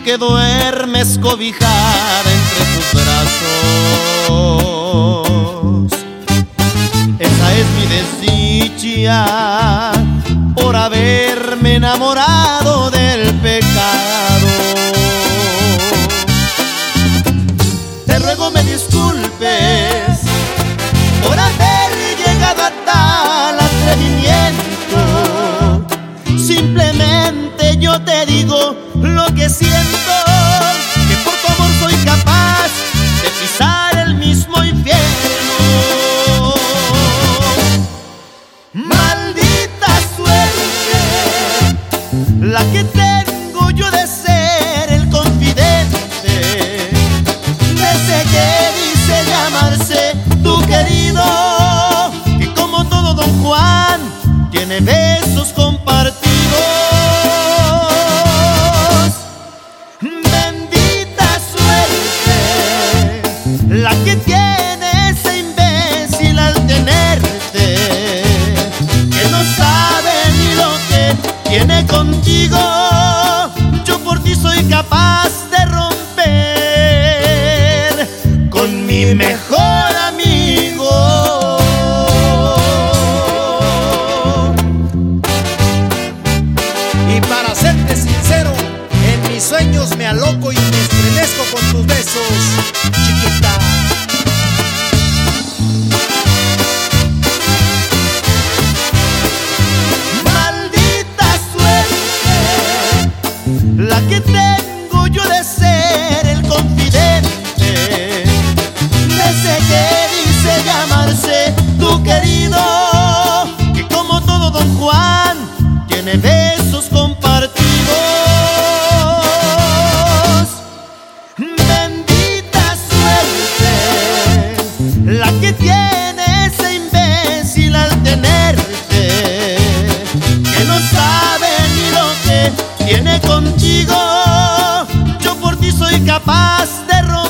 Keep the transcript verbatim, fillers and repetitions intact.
que duermes cobijada entre tus brazos. Esa es mi desdicha por haberme enamorado del pecado. Te ruego me disculpes por haber llegado a tal atrevimiento. Simplemente yo te digo lo que siento, que por tu amor soy capaz de pisar el mismo infierno. Maldita suerte la que tengo yo de ser el confidente de ese que dice llamarse tu querido, que como todo Don Juan tiene besos compartidos. Bendita suerte la que tiene ese imbécil al tenerte, que no sabe ni lo que tiene contigo. Yo por ti soy capaz de romper con mi mejor amigo. Y para serte sincero, en mis sueños me aloco y me estremezco con tus besos, chiquita. Maldita suerte la que tengo yo de ser el confidente de ese que dice llamarse tu querido, que como todo Don Juan tiene besos compartidos. Bendita suerte la que tiene ese imbécil al tenerte, que no sabe ni lo que tiene contigo. Yo por ti soy capaz de romper